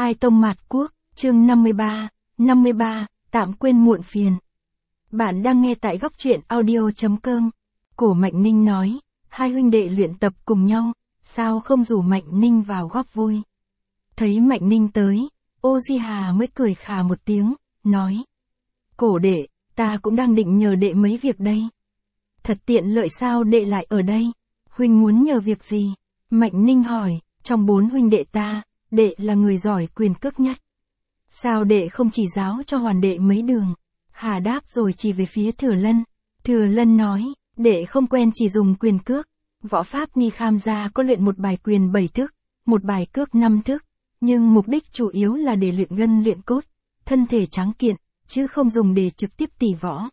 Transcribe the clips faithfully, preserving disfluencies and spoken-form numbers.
Khai tông mạt quốc, chương năm mươi ba, năm mươi ba, tạm quên muộn phiền. Bạn đang nghe tại góc truyện audio chấm com. Cổ Mạnh Ninh nói, hai huynh đệ luyện tập cùng nhau, sao không rủ Mạnh Ninh vào góp vui. Thấy Mạnh Ninh tới, Ô Di Hà mới cười khà một tiếng, nói. Cổ đệ, ta cũng đang định nhờ đệ mấy việc đây. Thật tiện lợi sao đệ lại ở đây? Huynh muốn nhờ việc gì? Mạnh Ninh hỏi, trong bốn huynh đệ ta, đệ là người giỏi quyền cước nhất. Sao đệ không chỉ giáo cho Hoàn đệ mấy đường? Hà đáp rồi chỉ về phía Thừa Lân. Thừa Lân nói, đệ không quen chỉ dùng quyền cước. Võ pháp Ni Kham gia có luyện một bài quyền bảy thức, một bài cước năm thức, nhưng mục đích chủ yếu là để luyện gân luyện cốt, thân thể tráng kiện, chứ không dùng để trực tiếp tỉ võ.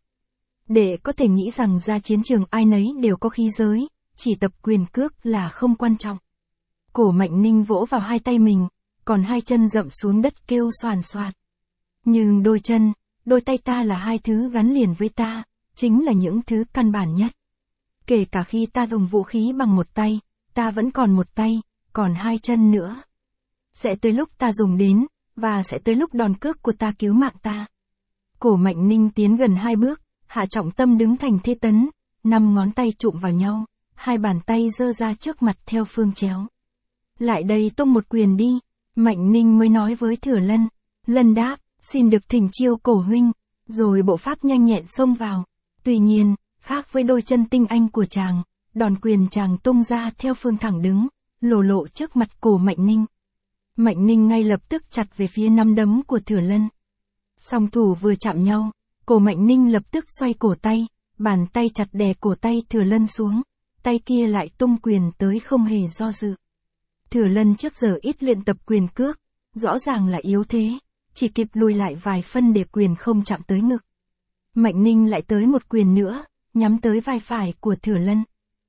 Đệ có thể nghĩ rằng ra chiến trường ai nấy đều có khí giới, chỉ tập quyền cước là không quan trọng. Cổ Mạnh Ninh vỗ vào hai tay mình, còn hai chân dậm xuống đất kêu xoàn xoạt. Nhưng đôi chân, đôi tay ta là hai thứ gắn liền với ta, chính là những thứ căn bản nhất. Kể cả khi ta dùng vũ khí bằng một tay, ta vẫn còn một tay, còn hai chân nữa. Sẽ tới lúc ta dùng đến, và sẽ tới lúc đòn cước của ta cứu mạng ta. Cổ Mạnh Ninh tiến gần hai bước, hạ trọng tâm đứng thành thế tấn, năm ngón tay chụm vào nhau, hai bàn tay giơ ra trước mặt theo phương chéo. Lại đây tung một quyền đi, Mạnh Ninh mới nói với Thừa Lân. Lân đáp, xin được thỉnh chiêu cổ huynh, rồi bộ pháp nhanh nhẹn xông vào. Tuy nhiên, khác với đôi chân tinh anh của chàng, đòn quyền chàng tung ra theo phương thẳng đứng, lộ lộ trước mặt cổ Mạnh Ninh. Mạnh Ninh ngay lập tức chặt về phía nắm đấm của Thừa Lân. Song thủ vừa chạm nhau, cổ Mạnh Ninh lập tức xoay cổ tay, bàn tay chặt đè cổ tay Thừa Lân xuống, tay kia lại tung quyền tới không hề do dự. Thừa Lân trước giờ ít luyện tập quyền cước, rõ ràng là yếu thế, chỉ kịp lùi lại vài phân để quyền không chạm tới ngực. Mạnh Ninh lại tới một quyền nữa, nhắm tới vai phải của Thừa Lân.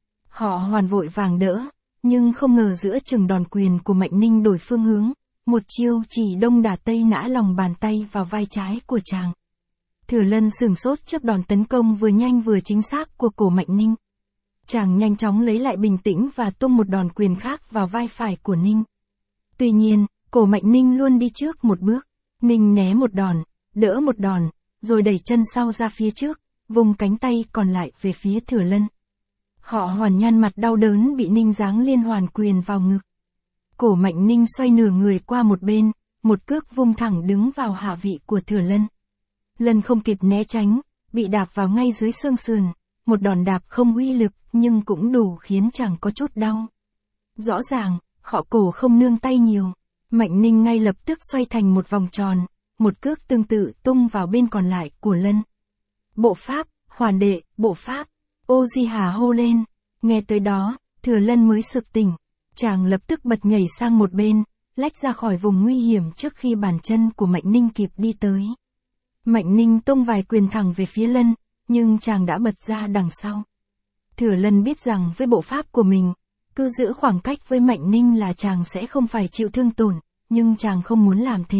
Họ hoàn vội vàng đỡ, nhưng không ngờ giữa chừng đòn quyền của Mạnh Ninh đổi phương hướng, một chiêu chỉ đông đả tây nã lòng bàn tay vào vai trái của chàng. Thừa Lân sửng sốt trước đòn tấn công vừa nhanh vừa chính xác của cổ Mạnh Ninh. Chàng nhanh chóng lấy lại bình tĩnh và tung một đòn quyền khác vào vai phải của Ninh. Tuy nhiên, cổ Mạnh Ninh luôn đi trước một bước. Ninh né một đòn, đỡ một đòn, rồi đẩy chân sau ra phía trước, vùng cánh tay còn lại về phía Thừa Lân. Họ Hoàn nhăn mặt đau đớn bị Ninh giáng liên hoàn quyền vào ngực. Cổ Mạnh Ninh xoay nửa người qua một bên, một cước vung thẳng đứng vào hạ vị của Thừa Lân. Lân không kịp né tránh, bị đạp vào ngay dưới xương sườn, một đòn đạp không uy lực nhưng cũng đủ khiến chàng có chút đau. Rõ ràng, họ cổ không nương tay nhiều. Mạnh Ninh ngay lập tức xoay thành một vòng tròn, một cước tương tự tung vào bên còn lại của Lân. Bộ pháp, Hoàn đệ, bộ pháp, Ô Di Hà hô lên. Nghe tới đó, Thừa Lân mới sực tỉnh. Chàng lập tức bật nhảy sang một bên, lách ra khỏi vùng nguy hiểm trước khi bàn chân của Mạnh Ninh kịp đi tới. Mạnh Ninh tung vài quyền thẳng về phía Lân, nhưng chàng đã bật ra đằng sau. Thừa Lân biết rằng với bộ pháp của mình, cứ giữ khoảng cách với Mạnh Ninh là chàng sẽ không phải chịu thương tổn, nhưng chàng không muốn làm thế.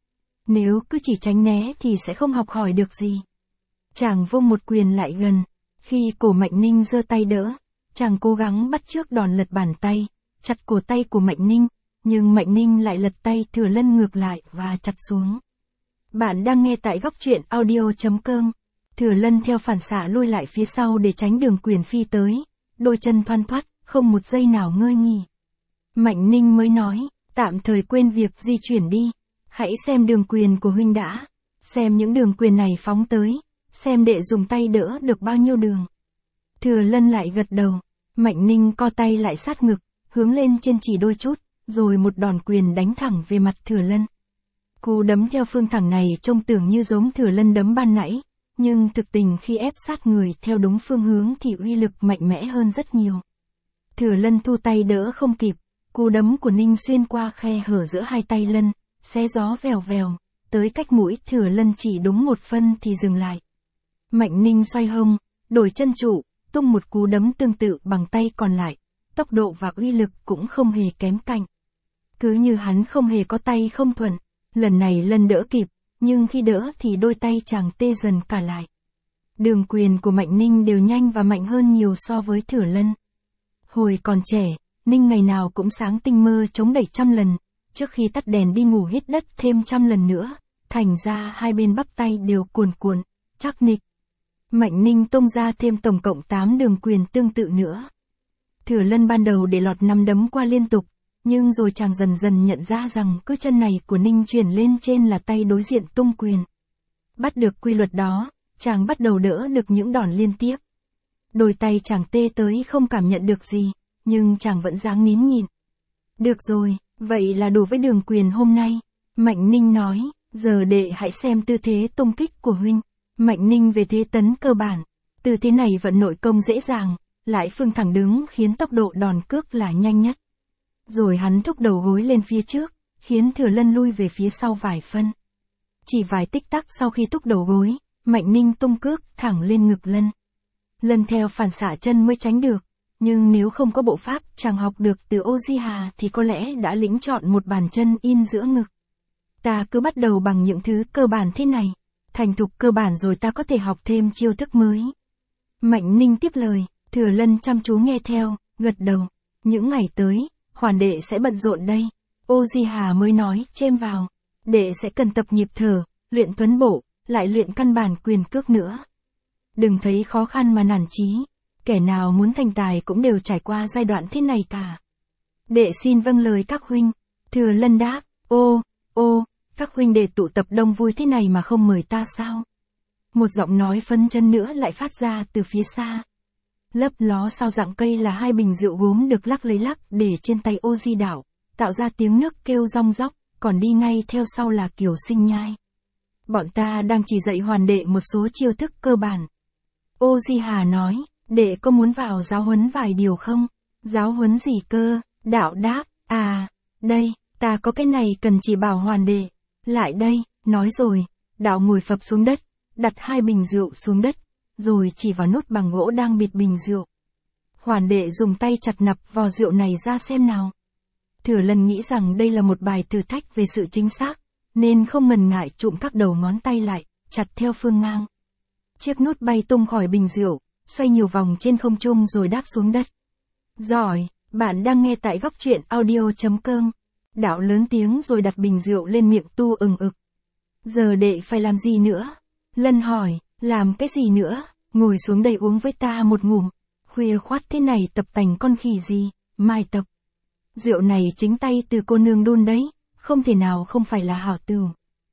Nếu cứ chỉ tránh né thì sẽ không học hỏi được gì. Chàng vung một quyền lại gần, khi cổ Mạnh Ninh giơ tay đỡ, chàng cố gắng bắt chước đòn lật bàn tay, chặt cổ tay của Mạnh Ninh, nhưng Mạnh Ninh lại lật tay Thừa Lân ngược lại và chặt xuống. Bạn đang nghe tại góc truyện audio chấm com. Thừa Lân theo phản xạ lui lại phía sau để tránh đường quyền phi tới, đôi chân thoăn thoắt, không một giây nào ngơi nghỉ. Mạnh Ninh mới nói, tạm thời quên việc di chuyển đi, hãy xem đường quyền của huynh đã, xem những đường quyền này phóng tới, xem đệ dùng tay đỡ được bao nhiêu đường. Thừa Lân lại gật đầu, Mạnh Ninh co tay lại sát ngực, hướng lên trên chỉ đôi chút, rồi một đòn quyền đánh thẳng về mặt Thừa Lân. Cú đấm theo phương thẳng này trông tưởng như giống Thừa Lân đấm ban nãy, nhưng thực tình khi ép sát người theo đúng phương hướng thì uy lực mạnh mẽ hơn rất nhiều. Thừa Lân thu tay đỡ không kịp, cú đấm của Ninh xuyên qua khe hở giữa hai tay Lân, xé gió vèo vèo, tới cách mũi Thừa Lân chỉ đúng một phân thì dừng lại. Mạnh Ninh xoay hông, đổi chân trụ, tung một cú đấm tương tự bằng tay còn lại, tốc độ và uy lực cũng không hề kém cạnh. Cứ như hắn không hề có tay không thuận, lần này Lân đỡ kịp, nhưng khi đỡ thì đôi tay chàng tê dần cả lại. Đường quyền của Mạnh Ninh đều nhanh và mạnh hơn nhiều so với Thừa Lân. Hồi còn trẻ, Ninh ngày nào cũng sáng tinh mơ chống đẩy trăm lần, trước khi tắt đèn đi ngủ hít đất thêm trăm lần nữa, thành ra hai bên bắp tay đều cuồn cuộn, chắc nịch. Mạnh Ninh tung ra thêm tổng cộng tám đường quyền tương tự nữa. Thừa Lân ban đầu để lọt năm đấm qua liên tục, nhưng rồi chàng dần dần nhận ra rằng cứ chân này của Ninh chuyển lên trên là tay đối diện tung quyền. Bắt được quy luật đó, chàng bắt đầu đỡ được những đòn liên tiếp. Đôi tay chàng tê tới không cảm nhận được gì, nhưng chàng vẫn ráng nín nhịn. Được rồi, vậy là đủ với đường quyền hôm nay. Mạnh Ninh nói, giờ đệ hãy xem tư thế tung kích của huynh. Mạnh Ninh về thế tấn cơ bản. Tư thế này vận nội công dễ dàng, lại phương thẳng đứng khiến tốc độ đòn cước là nhanh nhất. Rồi hắn thúc đầu gối lên phía trước, khiến Thừa Lân lui về phía sau vài phân. Chỉ vài tích tắc sau khi thúc đầu gối, Mạnh Ninh tung cước thẳng lên ngực Lân. Lân theo phản xạ chân mới tránh được, nhưng nếu không có bộ pháp chàng học được từ Oziha thì có lẽ đã lĩnh chọn một bàn chân in giữa ngực. Ta cứ bắt đầu bằng những thứ cơ bản thế này, thành thục cơ bản rồi ta có thể học thêm chiêu thức mới. Mạnh Ninh tiếp lời, Thừa Lân chăm chú nghe theo, gật đầu. Những ngày tới, Hoàn đệ sẽ bận rộn đây. Oziha mới nói chêm vào. Đệ sẽ cần tập nhịp thở, luyện tuấn bộ, lại luyện căn bản quyền cước nữa. Đừng thấy khó khăn mà nản chí. Kẻ nào muốn thành tài cũng đều trải qua giai đoạn thế này cả. Đệ xin vâng lời các huynh. Thừa Lân đáp, ô, ô, các huynh đệ tụ tập đông vui thế này mà không mời ta sao? Một giọng nói phấn chân nữa lại phát ra từ phía xa. Lấp ló sau dạng cây là hai bình rượu gốm được lắc lấy lắc để trên tay Ô Di Đạo, tạo ra tiếng nước kêu rong róc, còn đi ngay theo sau là Kiều Sinh Nhai. Bọn ta đang chỉ dạy Hoàn đệ một số chiêu thức cơ bản. Ô Di Hà nói, đệ có muốn vào giáo huấn vài điều không? Giáo huấn gì cơ? Đạo đáp, à, đây, ta có cái này cần chỉ bảo Hoàn đệ. Lại đây, nói rồi, Đạo ngồi phập xuống đất, đặt hai bình rượu xuống đất, rồi chỉ vào nút bằng gỗ đang bịt bình rượu. Hoàn đệ dùng tay chặt nập vò rượu này ra xem nào. Thừa Lân nghĩ rằng đây là một bài thử thách về sự chính xác, nên không ngần ngại trụm các đầu ngón tay lại, chặt theo phương ngang. Chiếc nút bay tung khỏi bình rượu, xoay nhiều vòng trên không trung rồi đáp xuống đất. Giỏi, bạn đang nghe tại góc truyện audio chấm com. Đạo lớn tiếng rồi đặt bình rượu lên miệng tu ừng ực. Giờ đệ phải làm gì nữa? Lân hỏi, làm cái gì nữa? Ngồi xuống đây uống với ta một ngụm. Khuya khoát thế này tập tành con khỉ gì, mai tập. Rượu này chính tay từ cô nương đun đấy, không thể nào không phải là hảo tửu.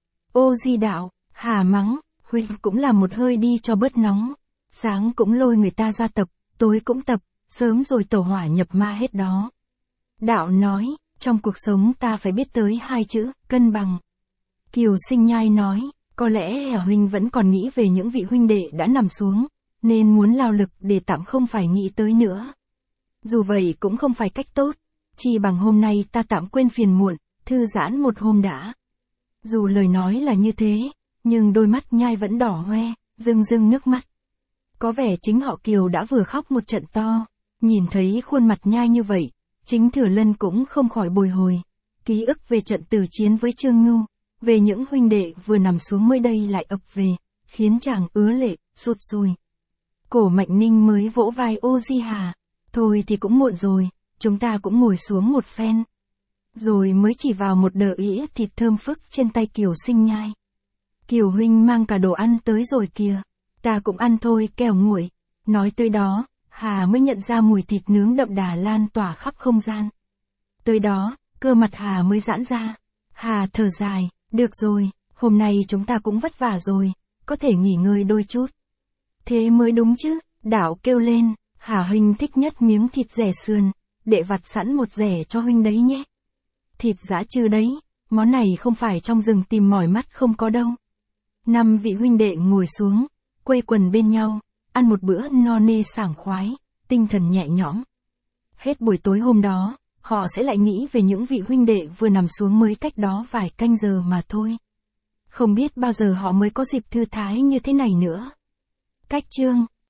Ô Di Đạo, hà mắng, huynh cũng làm một hơi đi cho bớt nóng. Sáng cũng lôi người ta ra tập, tối cũng tập, sớm rồi tẩu hỏa nhập ma hết đó. Đạo nói, trong cuộc sống ta phải biết tới hai chữ, cân bằng. Kiều Sinh Nhai nói, có lẽ huynh vẫn còn nghĩ về những vị huynh đệ đã nằm xuống, nên muốn lao lực để tạm không phải nghĩ tới nữa. Dù vậy cũng không phải cách tốt, chỉ bằng hôm nay ta tạm quên phiền muộn, thư giãn một hôm đã. Dù lời nói là như thế, nhưng đôi mắt Nhai vẫn đỏ hoe, rưng rưng nước mắt. Có vẻ chính họ Kiều đã vừa khóc một trận to, nhìn thấy khuôn mặt Nhai như vậy, chính Thừa Lân cũng không khỏi bồi hồi. Ký ức về trận tử chiến với Trương Ngưu, về những huynh đệ vừa nằm xuống mới đây lại ập về, khiến chàng ứa lệ, sụt sùi. Cổ Mạnh Ninh mới vỗ vai Ô Di Hà, thôi thì cũng muộn rồi, chúng ta cũng ngồi xuống một phen. Rồi mới chỉ vào một đờ ĩa thịt thơm phức trên tay Kiều Sinh Nhai. Kiều huynh mang cả đồ ăn tới rồi kìa, ta cũng ăn thôi kẻo nguội. Nói tới đó, Hà mới nhận ra mùi thịt nướng đậm đà lan tỏa khắp không gian. Tới đó, cơ mặt Hà mới giãn ra. Hà thở dài, được rồi, hôm nay chúng ta cũng vất vả rồi, có thể nghỉ ngơi đôi chút. Thế mới đúng chứ, Đạo kêu lên, Hà huynh thích nhất miếng thịt rẻ sườn, đệ vặt sẵn một rẻ cho huynh đấy nhé. Thịt giã chư đấy, món này không phải trong rừng tìm mỏi mắt không có đâu. Năm vị huynh đệ ngồi xuống, quây quần bên nhau, ăn một bữa no nê sảng khoái, tinh thần nhẹ nhõm. Hết buổi tối hôm đó, họ sẽ lại nghĩ về những vị huynh đệ vừa nằm xuống mới cách đó vài canh giờ mà thôi. Không biết bao giờ họ mới có dịp thư thái như thế này nữa. Cách chương